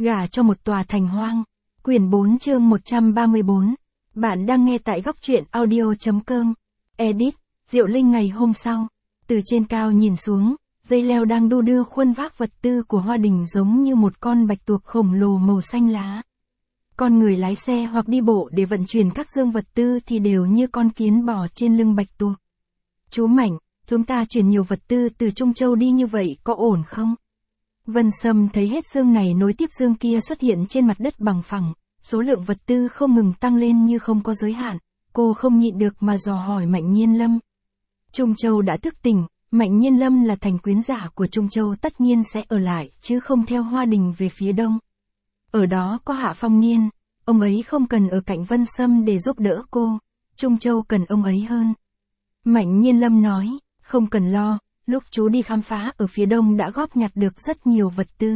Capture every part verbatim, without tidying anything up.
Gả cho một tòa thành hoang. Quyển bốn chương một trăm ba mươi tư. Bạn đang nghe tại góc truyện audio.com. Edit, Diệu Linh ngày hôm sau. Từ trên cao nhìn xuống, dây leo đang đu đưa khuôn vác vật tư của Hoa Đình giống như một con bạch tuộc khổng lồ màu xanh lá. Con người lái xe hoặc đi bộ để vận chuyển các dương vật tư thì đều như con kiến bò trên lưng bạch tuộc. Chú Mạnh, chúng ta chuyển nhiều vật tư từ Trung Châu đi như vậy có ổn không? Vân Sâm thấy hết dương này nối tiếp dương kia xuất hiện trên mặt đất bằng phẳng, số lượng vật tư không ngừng tăng lên như không có giới hạn, cô không nhịn được mà dò hỏi Mạnh Nhiên Lâm. Trung Châu đã thức tỉnh, Mạnh Nhiên Lâm là thành quyến giả của Trung Châu tất nhiên sẽ ở lại chứ không theo Hoa Đình về phía đông. Ở đó có Hạ Phong Niên, ông ấy không cần ở cạnh Vân Sâm để giúp đỡ cô, Trung Châu cần ông ấy hơn. Mạnh Nhiên Lâm nói, không cần lo, lúc chú đi khám phá ở phía đông đã góp nhặt được rất nhiều vật tư.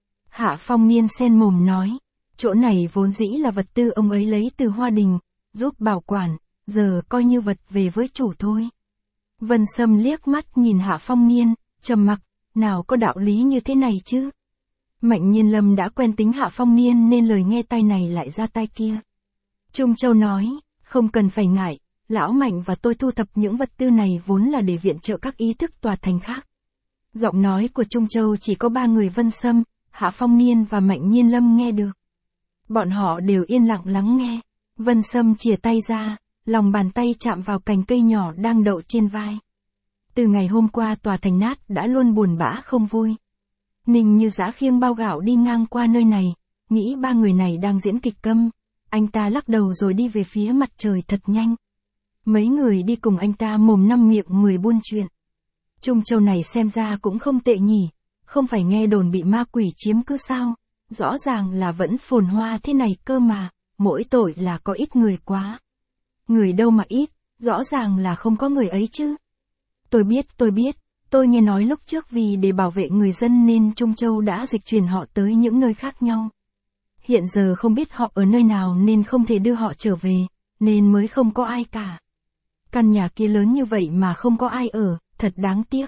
Hạ Phong Niên sen mồm nói, chỗ này vốn dĩ là vật tư ông ấy lấy từ Hoa Đình, giúp bảo quản, giờ coi như vật về với chủ thôi. Vân Sâm liếc mắt nhìn Hạ Phong Niên, trầm mặc, nào có đạo lý như thế này chứ. Mạnh Nhiên Lâm đã quen tính Hạ Phong Niên nên lời nghe tai này lại ra tai kia. Trung Châu nói, không cần phải ngại, Lão Mạnh và tôi thu thập những vật tư này vốn là để viện trợ các ý thức tòa thành khác. Giọng nói của Trung Châu chỉ có ba người Vân Sâm, Hạ Phong Niên và Mạnh Nhiên Lâm nghe được. Bọn họ đều yên lặng lắng nghe. Vân Sâm chìa tay ra, lòng bàn tay chạm vào cành cây nhỏ đang đậu trên vai. Từ ngày hôm qua tòa thành nát đã luôn buồn bã không vui. Ninh Như Dã khiêng bao gạo đi ngang qua nơi này, nghĩ ba người này đang diễn kịch câm. Anh ta lắc đầu rồi đi về phía mặt trời thật nhanh. Mấy người đi cùng anh ta mồm năm miệng mười buôn chuyện. Trung Châu này xem ra cũng không tệ nhỉ, không phải nghe đồn bị ma quỷ chiếm cứ sao, rõ ràng là vẫn phồn hoa thế này cơ mà, mỗi tội là có ít người quá. Người đâu mà ít, rõ ràng là không có người ấy chứ. Tôi biết, tôi biết, tôi nghe nói lúc trước vì để bảo vệ người dân nên Trung Châu đã dịch chuyển họ tới những nơi khác nhau. Hiện giờ không biết họ ở nơi nào nên không thể đưa họ trở về, nên mới không có ai cả. Căn nhà kia lớn như vậy mà không có ai ở, thật đáng tiếc.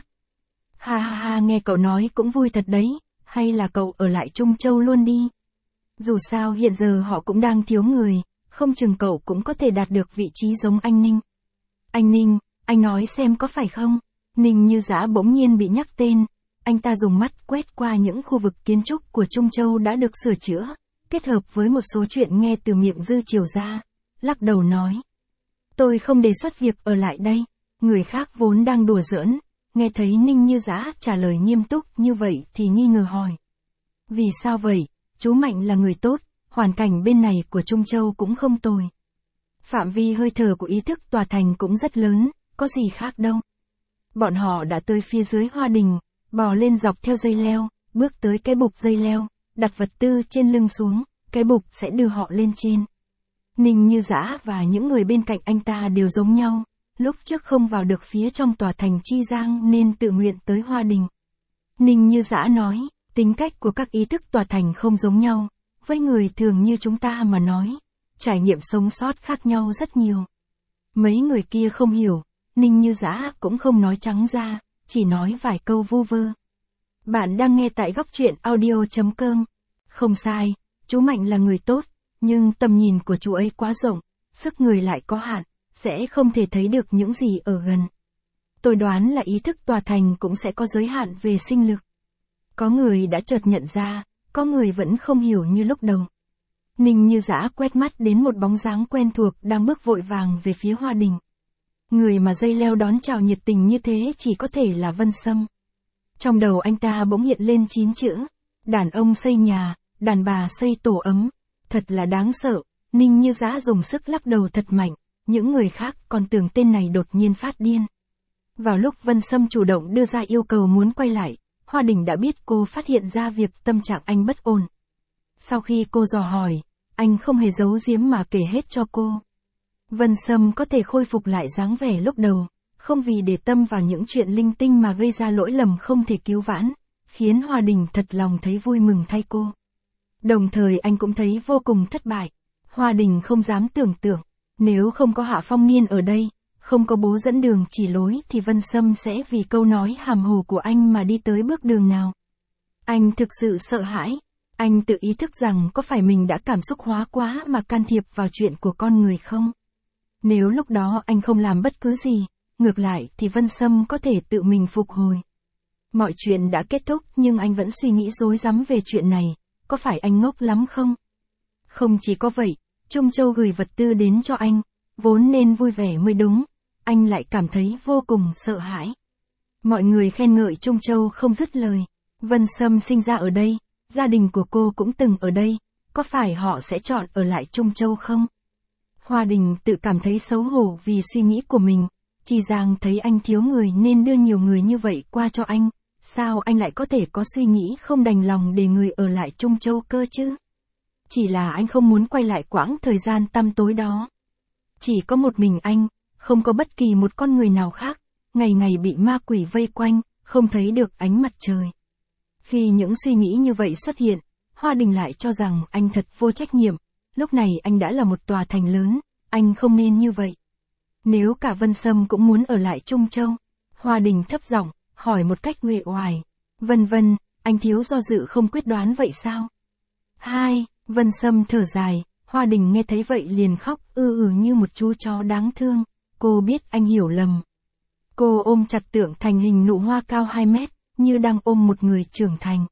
Ha ha ha, nghe cậu nói cũng vui thật đấy, hay là cậu ở lại Trung Châu luôn đi. Dù sao hiện giờ họ cũng đang thiếu người, không chừng cậu cũng có thể đạt được vị trí giống anh Ninh. Anh Ninh, anh nói xem có phải không? Ninh Như Dã bỗng nhiên bị nhắc tên, anh ta dùng mắt quét qua những khu vực kiến trúc của Trung Châu đã được sửa chữa, kết hợp với một số chuyện nghe từ miệng Dư Triều ra, lắc đầu nói. Tôi không đề xuất việc ở lại đây, người khác vốn đang đùa giỡn, nghe thấy Ninh Như Dã trả lời nghiêm túc như vậy thì nghi ngờ hỏi. Vì sao vậy, chú Mạnh là người tốt, hoàn cảnh bên này của Trung Châu cũng không tồi. Phạm vi hơi thở của ý thức tòa thành cũng rất lớn, có gì khác đâu. Bọn họ đã tới phía dưới Hoa Đình, bò lên dọc theo dây leo, bước tới cái bục dây leo, đặt vật tư trên lưng xuống, cái bục sẽ đưa họ lên trên. Ninh Như Dã và những người bên cạnh anh ta đều giống nhau, lúc trước không vào được phía trong tòa thành Chi Giang nên tự nguyện tới Hoa Đình. Ninh Như Dã nói, tính cách của các ý thức tòa thành không giống nhau, với người thường như chúng ta mà nói, trải nghiệm sống sót khác nhau rất nhiều. Mấy người kia không hiểu, Ninh Như Dã cũng không nói trắng ra, chỉ nói vài câu vu vơ. Bạn đang nghe tại góc truyện audio.com. Không sai, chú Mạnh là người tốt, nhưng tầm nhìn của chú ấy quá rộng, sức người lại có hạn, sẽ không thể thấy được những gì ở gần. Tôi đoán là ý thức tòa thành cũng sẽ có giới hạn về sinh lực. Có người đã chợt nhận ra, có người vẫn không hiểu như lúc đầu. Ninh Như Dã quét mắt đến một bóng dáng quen thuộc đang bước vội vàng về phía Hoa Đình. Người mà dây leo đón chào nhiệt tình như thế chỉ có thể là Vân Sâm. Trong đầu anh ta bỗng hiện lên chín chữ, đàn ông xây nhà, đàn bà xây tổ ấm. Thật là đáng sợ, Ninh Như Dã dùng sức lắc đầu thật mạnh, những người khác còn tưởng tên này đột nhiên phát điên. Vào lúc Vân Sâm chủ động đưa ra yêu cầu muốn quay lại, Hoa Đình đã biết cô phát hiện ra việc tâm trạng anh bất ổn. Sau khi cô dò hỏi, anh không hề giấu giếm mà kể hết cho cô. Vân Sâm có thể khôi phục lại dáng vẻ lúc đầu, không vì để tâm vào những chuyện linh tinh mà gây ra lỗi lầm không thể cứu vãn, khiến Hoa Đình thật lòng thấy vui mừng thay cô. Đồng thời anh cũng thấy vô cùng thất bại. Hoa Đình không dám tưởng tượng, nếu không có Hạ Phong Niên ở đây, không có bố dẫn đường chỉ lối thì Vân Sâm sẽ vì câu nói hàm hồ của anh mà đi tới bước đường nào. Anh thực sự sợ hãi. Anh tự ý thức rằng có phải mình đã cảm xúc hóa quá mà can thiệp vào chuyện của con người không? Nếu lúc đó anh không làm bất cứ gì, ngược lại thì Vân Sâm có thể tự mình phục hồi. Mọi chuyện đã kết thúc nhưng anh vẫn suy nghĩ rối rắm về chuyện này, có phải anh ngốc lắm không? Không chỉ có vậy, Trung Châu gửi vật tư đến cho anh, vốn nên vui vẻ mới đúng, anh lại cảm thấy vô cùng sợ hãi. Mọi người khen ngợi Trung Châu không dứt lời. Vân Sâm sinh ra ở đây, gia đình của cô cũng từng ở đây, có phải họ sẽ chọn ở lại Trung Châu không? Hoa Đình tự cảm thấy xấu hổ vì suy nghĩ của mình, Chi Giang thấy anh thiếu người nên đưa nhiều người như vậy qua cho anh, sao anh lại có thể có suy nghĩ không đành lòng để người ở lại Trung Châu cơ chứ? Chỉ là anh không muốn quay lại quãng thời gian tăm tối đó. Chỉ có một mình anh, không có bất kỳ một con người nào khác, ngày ngày bị ma quỷ vây quanh, không thấy được ánh mặt trời. Khi những suy nghĩ như vậy xuất hiện, Hoa Đình lại cho rằng anh thật vô trách nhiệm, lúc này anh đã là một tòa thành lớn, anh không nên như vậy. Nếu cả Vân Sâm cũng muốn ở lại Trung Châu, Hoa Đình thấp giọng, hỏi một cách uể oải, Vân Vân, anh thiếu do dự không quyết đoán vậy sao? Hai, Vân Sâm thở dài, Hoa Đình nghe thấy vậy liền khóc ư ừ như một chú chó đáng thương, cô biết anh hiểu lầm. Cô ôm chặt tượng thành hình nụ hoa cao hai mét, như đang ôm một người trưởng thành.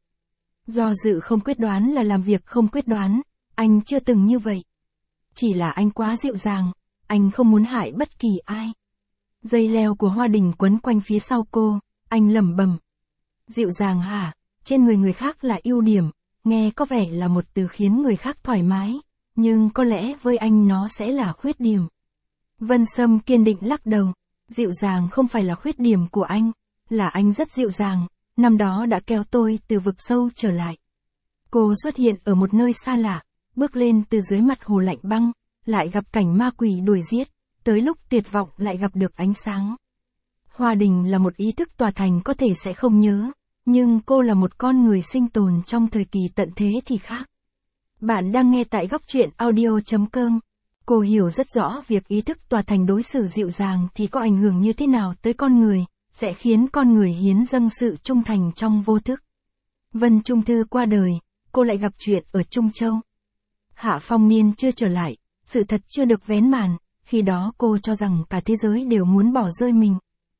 Do dự không quyết đoán là làm việc không quyết đoán, anh chưa từng như vậy. Chỉ là anh quá dịu dàng, anh không muốn hại bất kỳ ai. Dây leo của Hoa Đình quấn quanh phía sau cô, anh lẩm bẩm. Dịu dàng hả, trên người người khác là ưu điểm, nghe có vẻ là một từ khiến người khác thoải mái, nhưng có lẽ với anh nó sẽ là khuyết điểm. Vân Sâm kiên định lắc đầu, dịu dàng không phải là khuyết điểm của anh, là anh rất dịu dàng, năm đó đã kéo tôi từ vực sâu trở lại. Cô xuất hiện ở một nơi xa lạ, bước lên từ dưới mặt hồ lạnh băng, lại gặp cảnh ma quỷ đuổi giết, tới lúc tuyệt vọng lại gặp được ánh sáng. Hoa Đình là một ý thức tòa thành có thể sẽ không nhớ, nhưng cô là một con người sinh tồn trong thời kỳ tận thế thì khác. Bạn đang nghe tại góc truyện audio chấm com. Cô hiểu rất rõ việc ý thức tòa thành đối xử dịu dàng thì có ảnh hưởng như thế nào tới con người, sẽ khiến con người hiến dâng sự trung thành trong vô thức. Vân Trung Thư qua đời, cô lại gặp chuyện ở Trung Châu. Hạ Phong Niên chưa trở lại, sự thật chưa được vén màn, khi đó cô cho rằng cả thế giới đều muốn bỏ rơi mình.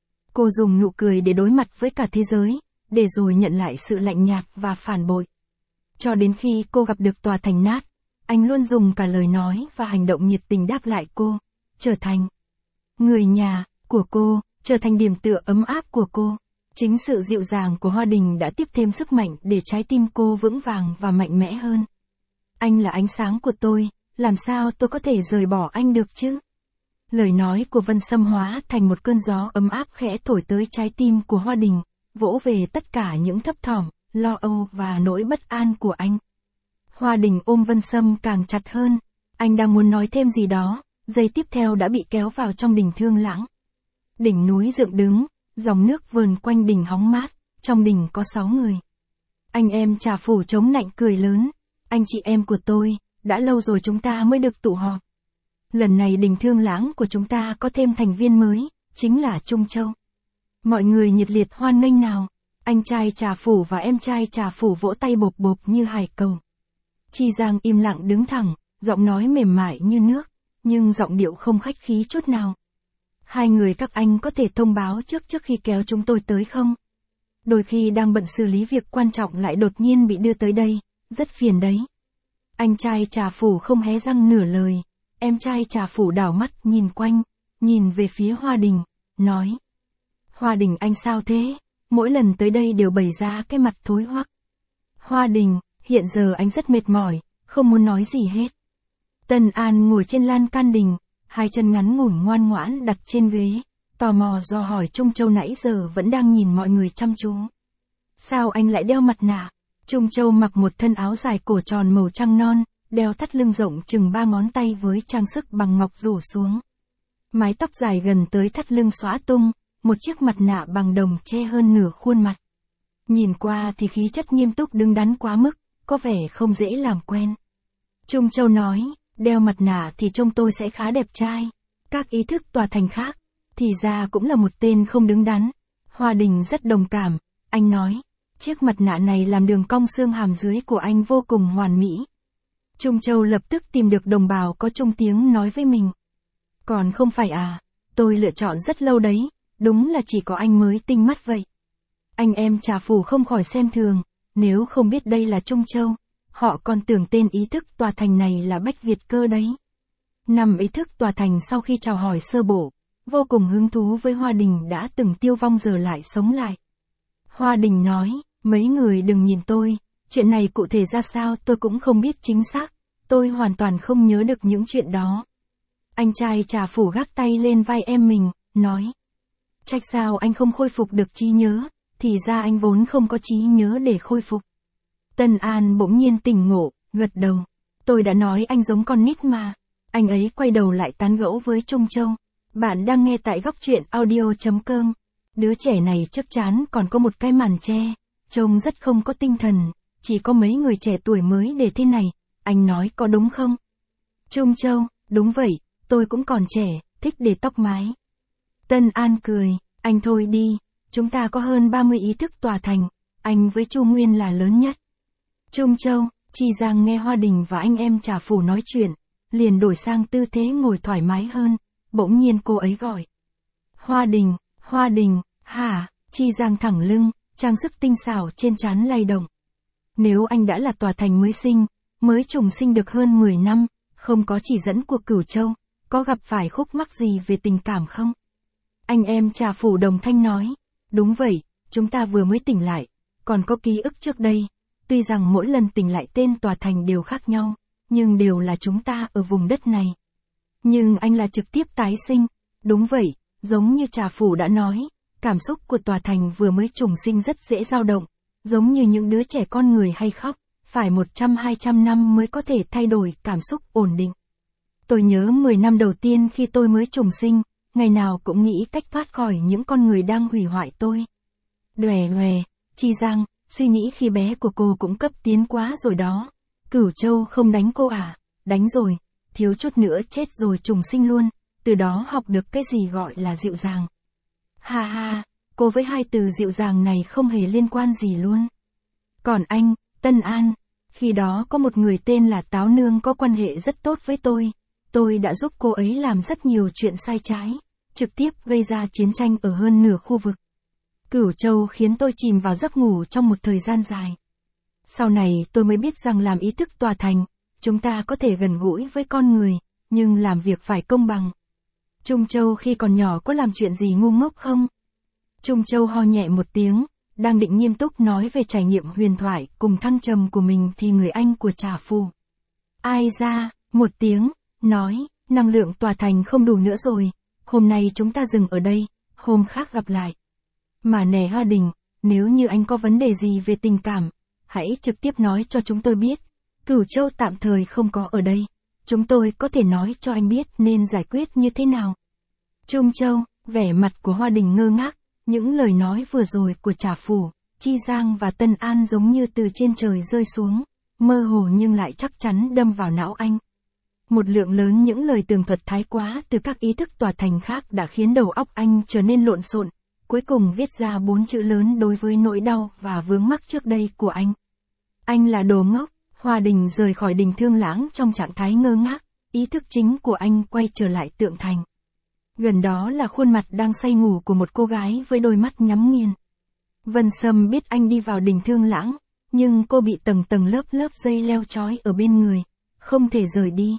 Cô dùng nụ cười để đối mặt với cả thế giới, để rồi nhận lại sự lạnh nhạt và phản bội. Cho đến khi cô gặp được tòa thành nát, anh luôn dùng cả lời nói và hành động nhiệt tình đáp lại cô, trở thành người nhà của cô, trở thành điểm tựa ấm áp của cô. Chính sự dịu dàng của Hoa Đình đã tiếp thêm sức mạnh để trái tim cô vững vàng và mạnh mẽ hơn. Anh là ánh sáng của tôi, làm sao tôi có thể rời bỏ anh được chứ? Lời nói của Vân Sâm hóa thành một cơn gió ấm áp khẽ thổi tới trái tim của Hoa Đình, vỗ về tất cả những thấp thỏm, lo âu và nỗi bất an của anh. Hoa Đình ôm Vân Sâm càng chặt hơn, anh đang muốn nói thêm gì đó, giây tiếp theo đã bị kéo vào trong đỉnh Thương Lãng. Đỉnh núi dựng đứng, dòng nước vờn quanh đỉnh hóng mát, trong đỉnh có sáu người. Anh em Trà Phủ chống nạnh cười lớn, anh chị em của tôi, đã lâu rồi chúng ta mới được tụ họp. Lần này đỉnh Thương Lãng của chúng ta có thêm thành viên mới, chính là Trung Châu. Mọi người nhiệt liệt hoan nghênh nào, anh trai Trà Phủ và em trai Trà Phủ vỗ tay bộp bộp như hải cầu. Chi Giang im lặng đứng thẳng, giọng nói mềm mại như nước, nhưng giọng điệu không khách khí chút nào. Hai người các anh có thể thông báo trước trước khi kéo chúng tôi tới không? Đôi khi đang bận xử lý việc quan trọng lại đột nhiên bị đưa tới đây, rất phiền đấy. Anh trai Trà Phủ không hé răng nửa lời, em trai Trà Phủ đảo mắt nhìn quanh, nhìn về phía Hoa Đình, nói. Hoa Đình anh sao thế? Mỗi lần tới đây đều bày ra cái mặt thối hoắc. Hoa Đình, hiện giờ anh rất mệt mỏi, không muốn nói gì hết. Tân An ngồi trên lan can đình, hai chân ngắn ngủn ngoan ngoãn đặt trên ghế, tò mò do hỏi Trung Châu nãy giờ vẫn đang nhìn mọi người chăm chú. Sao anh lại đeo mặt nạ? Trung Châu mặc một thân áo dài cổ tròn màu trăng non, đeo thắt lưng rộng chừng ba ngón tay với trang sức bằng ngọc rủ xuống. Mái tóc dài gần tới thắt lưng xõa tung, một chiếc mặt nạ bằng đồng che hơn nửa khuôn mặt. Nhìn qua thì khí chất nghiêm túc đứng đắn quá mức, có vẻ không dễ làm quen. Trung Châu nói, đeo mặt nạ thì trông tôi sẽ khá đẹp trai. Các ý thức tòa thành khác, thì ra cũng là một tên không đứng đắn. Hoa Đình rất đồng cảm, anh nói, Chiếc mặt nạ này làm đường cong xương hàm dưới của anh vô cùng hoàn mỹ. Trung Châu lập tức tìm được đồng bào có chung tiếng nói với mình. Còn không phải à, tôi lựa chọn rất lâu đấy, đúng là chỉ có anh mới tinh mắt vậy. Anh em Trà Phủ không khỏi xem thường, nếu không biết đây là Trung Châu, họ còn tưởng tên ý thức tòa thành này là Bách Việt cơ đấy. Năm ý thức tòa thành sau khi chào hỏi sơ bộ, vô cùng hứng thú với Hoa Đình đã từng tiêu vong giờ lại sống lại. Hoa Đình nói, mấy người đừng nhìn tôi, chuyện này cụ thể ra sao tôi cũng không biết chính xác, tôi hoàn toàn không nhớ được những chuyện đó. Anh trai Trà Phủ gác tay lên vai em mình, nói. Trách sao anh không khôi phục được trí nhớ, thì ra anh vốn không có trí nhớ để khôi phục. Tân An bỗng nhiên tỉnh ngộ, gật đầu. Tôi đã nói anh giống con nít mà. Anh ấy quay đầu lại tán gẫu với Trung Châu. Bạn đang nghe tại góc truyện audio chấm com. Đứa trẻ này chắc chắn còn có một cái màn che, trông rất không có tinh thần, chỉ có mấy người trẻ tuổi mới để thế này, anh nói có đúng không? Trung Châu, đúng vậy, tôi cũng còn trẻ, thích để tóc mái. Tân An cười, anh thôi đi, chúng ta có hơn ba mươi ý thức tòa thành, anh với Chu Nguyên là lớn nhất. Trung Châu, Chi Giang nghe Hoa Đình và anh em Trà Phủ nói chuyện, liền đổi sang tư thế ngồi thoải mái hơn, bỗng nhiên cô ấy gọi. Hoa Đình, Hoa Đình, hả, Chi Giang thẳng lưng, trang sức tinh xảo trên trán lay động. Nếu anh đã là tòa thành mới sinh, mới trùng sinh được hơn mười năm, không có chỉ dẫn của Cửu Châu, có gặp phải khúc mắc gì về tình cảm không? Anh em Trà Phủ đồng thanh nói, đúng vậy, chúng ta vừa mới tỉnh lại, còn có ký ức trước đây, tuy rằng mỗi lần tỉnh lại tên tòa thành đều khác nhau, nhưng đều là chúng ta ở vùng đất này. Nhưng anh là trực tiếp tái sinh, đúng vậy, giống như Trà Phủ đã nói, cảm xúc của tòa thành vừa mới trùng sinh rất dễ dao động, giống như những đứa trẻ con người hay khóc, phải một trăm hai trăm năm mới có thể thay đổi cảm xúc ổn định. Tôi nhớ mười năm đầu tiên khi tôi mới trùng sinh, ngày nào cũng nghĩ cách thoát khỏi những con người đang hủy hoại tôi. Đòe đòe, Chi Giang, suy nghĩ khi bé của cô cũng cấp tiến quá rồi đó. Cửu Châu không đánh cô à? Đánh rồi, thiếu chút nữa chết rồi trùng sinh luôn, từ đó học được cái gì gọi là dịu dàng. Ha ha, cô với hai từ dịu dàng này không hề liên quan gì luôn. Còn anh, Tân An, khi đó có một người tên là Táo Nương có quan hệ rất tốt với tôi. Tôi đã giúp cô ấy làm rất nhiều chuyện sai trái, trực tiếp gây ra chiến tranh ở hơn nửa khu vực. Cửu Châu khiến tôi chìm vào giấc ngủ trong một thời gian dài. Sau này tôi mới biết rằng làm ý thức tòa thành, chúng ta có thể gần gũi với con người, nhưng làm việc phải công bằng. Trung Châu khi còn nhỏ có làm chuyện gì ngu ngốc không? Trung Châu ho nhẹ một tiếng, đang định nghiêm túc nói về trải nghiệm huyền thoại cùng thăng trầm của mình thì người anh của Trà Phủ. Ai ra, một tiếng, nói, năng lượng tòa thành không đủ nữa rồi, hôm nay chúng ta dừng ở đây, hôm khác gặp lại. Mà nè Hoa Đình, nếu như anh có vấn đề gì về tình cảm, hãy trực tiếp nói cho chúng tôi biết. Cửu Châu tạm thời không có ở đây, chúng tôi có thể nói cho anh biết nên giải quyết như thế nào. Trung Châu, vẻ mặt của Hoa Đình ngơ ngác, những lời nói vừa rồi của Trà Phủ, Chi Giang và Tân An giống như từ trên trời rơi xuống, mơ hồ nhưng lại chắc chắn đâm vào não anh. Một lượng lớn những lời tường thuật thái quá từ các ý thức tòa thành khác đã khiến đầu óc anh trở nên lộn xộn, cuối cùng viết ra bốn chữ lớn đối với nỗi đau và vướng mắc trước đây của anh. Anh là đồ ngốc. Hoa Đình rời khỏi Đình Thương Lãng trong trạng thái ngơ ngác, ý thức chính của anh quay trở lại tượng thành. Gần đó là khuôn mặt đang say ngủ của một cô gái với đôi mắt nhắm nghiền. Vân Sâm biết anh đi vào Đình Thương Lãng, nhưng cô bị tầng tầng lớp lớp dây leo trói ở bên người, không thể rời đi.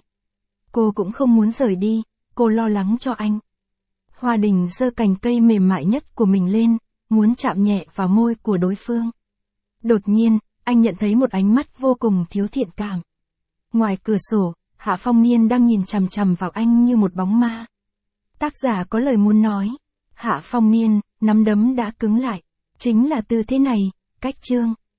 Cô cũng không muốn rời đi, cô lo lắng cho anh. Hoa Đình giơ cành cây mềm mại nhất của mình lên, muốn chạm nhẹ vào môi của đối phương. Đột nhiên, anh nhận thấy một ánh mắt vô cùng thiếu thiện cảm. Ngoài cửa sổ, Hạ Phong Niên đang nhìn chằm chằm vào anh như một bóng ma. Tác giả có lời muốn nói. Hạ Phong Niên, nắm đấm đã cứng lại. Chính là tư thế này, cách chương.